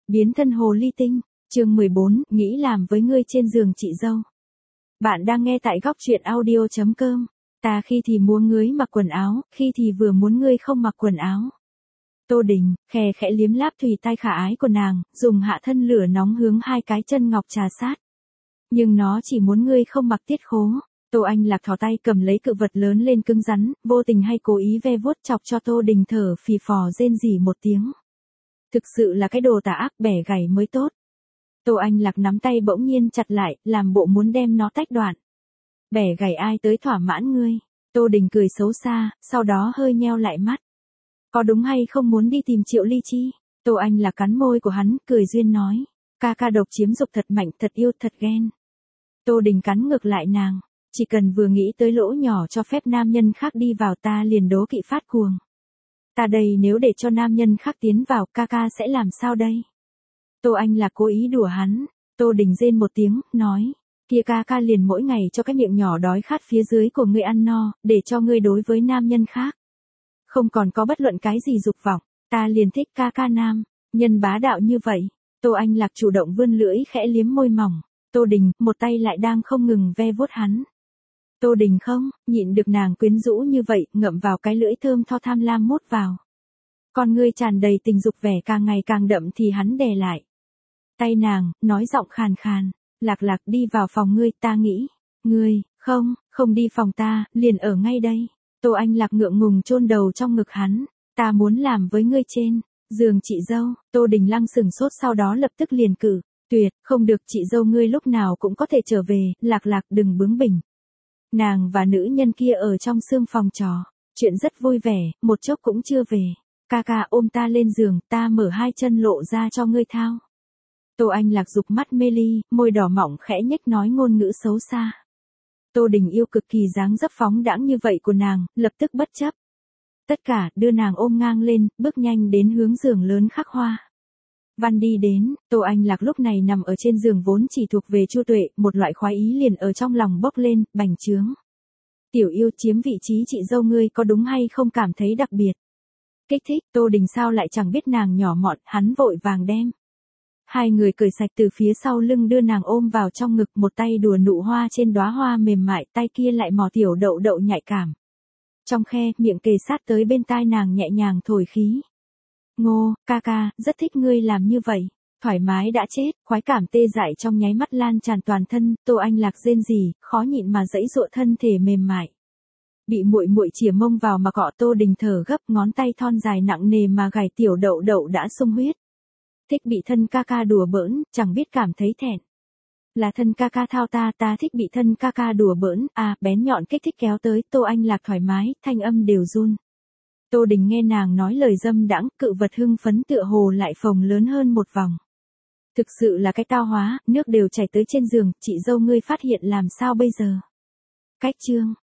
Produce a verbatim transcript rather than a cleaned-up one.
Biến thân hồ ly tinh, chương mười bốn, nghĩ làm với ngươi trên giường chị dâu. Bạn đang nghe tại góc truyện audio chấm com. Ta khi thì muốn ngươi mặc quần áo, khi thì vừa muốn ngươi không mặc quần áo. Tô Đình, khè khẽ liếm láp thùy tai khả ái của nàng, dùng hạ thân lửa nóng hướng hai cái chân ngọc trà sát. Nhưng nó chỉ muốn ngươi không mặc tiết khố. Tô Anh Lạc thò tay cầm lấy cự vật lớn lên cứng rắn, vô tình hay cố ý ve vuốt chọc cho Tô Đình thở phì phò rên rỉ một tiếng. Thực sự là cái đồ tà ác, bẻ gãy mới tốt. Tô Anh Lạc nắm tay bỗng nhiên chặt lại, làm bộ muốn đem nó tách đoạn. Bẻ gãy ai tới thỏa mãn ngươi? Tô Đình cười xấu xa, sau đó hơi nheo lại mắt. Có đúng hay không muốn đi tìm Triệu Ly Chi? Tô Anh Lạc cắn môi của hắn, cười duyên nói. Ca ca độc chiếm dục thật mạnh, thật yêu, thật ghen. Tô Đình cắn ngược lại nàng. Chỉ cần vừa nghĩ tới lỗ nhỏ cho phép nam nhân khác đi vào ta liền đố kỵ phát cuồng. Ta đây nếu để cho nam nhân khác tiến vào, ca ca sẽ làm sao đây? Tô Anh là cố ý đùa hắn. Tô Đình rên một tiếng, nói. Kia ca ca liền mỗi ngày cho cái miệng nhỏ đói khát phía dưới của ngươi ăn no, để cho ngươi đối với nam nhân khác. Không còn có bất luận cái gì dục vọng, ta liền thích ca ca nam, nhân bá đạo như vậy. Tô Anh Lạc chủ động vươn lưỡi khẽ liếm môi mỏng. Tô Đình, một tay lại đang không ngừng ve vuốt hắn. Tô Đình không, nhịn được nàng quyến rũ như vậy, ngậm vào cái lưỡi thơm tho tham lam mút vào. Con ngươi tràn đầy tình dục vẻ càng ngày càng đậm thì hắn đè lại. Tay nàng, nói giọng khàn khàn, Lạc Lạc đi vào phòng ngươi, ta nghĩ. Ngươi, không, không đi phòng ta, liền ở ngay đây. Tô Anh Lạc ngượng ngùng chôn đầu trong ngực hắn, ta muốn làm với ngươi trên giường chị dâu. Tô Đình Lăng sừng sốt sau đó lập tức liền cử, tuyệt, không được, chị dâu ngươi lúc nào cũng có thể trở về, Lạc Lạc đừng bướng bỉnh. Nàng và nữ nhân kia ở trong sương phòng trò, chuyện rất vui vẻ, một chốc cũng chưa về. Ca ca ôm ta lên giường, ta mở hai chân lộ ra cho ngươi thao. Tô Anh Lạc dục mắt mê ly, môi đỏ mỏng khẽ nhếch nói ngôn ngữ xấu xa. Tô Đình yêu cực kỳ dáng dấp phóng đãng như vậy của nàng, lập tức bất chấp. Tất cả đưa nàng ôm ngang lên, bước nhanh đến hướng giường lớn khắc hoa. Văn đi đến, Tô Anh Lạc lúc này nằm ở trên giường vốn chỉ thuộc về Chu Tuệ, một loại khoái ý liền ở trong lòng bốc lên, bành trướng. Tiểu yêu chiếm vị trí chị dâu ngươi có đúng hay không cảm thấy đặc biệt? Kích thích, Tô Đình sao lại chẳng biết nàng nhỏ mọn, hắn vội vàng đem. Hai người cởi sạch từ phía sau lưng đưa nàng ôm vào trong ngực, một tay đùa nụ hoa trên đóa hoa mềm mại, tay kia lại mò tiểu đậu đậu nhạy cảm. Trong khe, miệng kề sát tới bên tai nàng nhẹ nhàng thổi khí. Ngô, ca ca, rất thích ngươi làm như vậy. Thoải mái đã chết, khoái cảm tê dại trong nháy mắt lan tràn toàn thân, Tô Anh Lạc rên rỉ, khó nhịn mà giãy giụa thân thể mềm mại. Bị muội muội chìa mông vào mà cọ, Tô Đình thở gấp, ngón tay thon dài nặng nề mà gảy tiểu đậu đậu đã sung huyết. Thích bị thân ca ca đùa bỡn, chẳng biết cảm thấy thẹn. Là thân ca ca thao ta, ta thích bị thân ca ca đùa bỡn, à, bén nhọn kích thích kéo tới, Tô Anh Lạc thoải mái, thanh âm đều run. Tô Đình nghe nàng nói lời dâm đãng, cự vật hưng phấn tựa hồ lại phồng lớn hơn một vòng. Thực sự là cái tao hóa, nước đều chảy tới trên giường, chị dâu ngươi phát hiện làm sao bây giờ? Cách chương,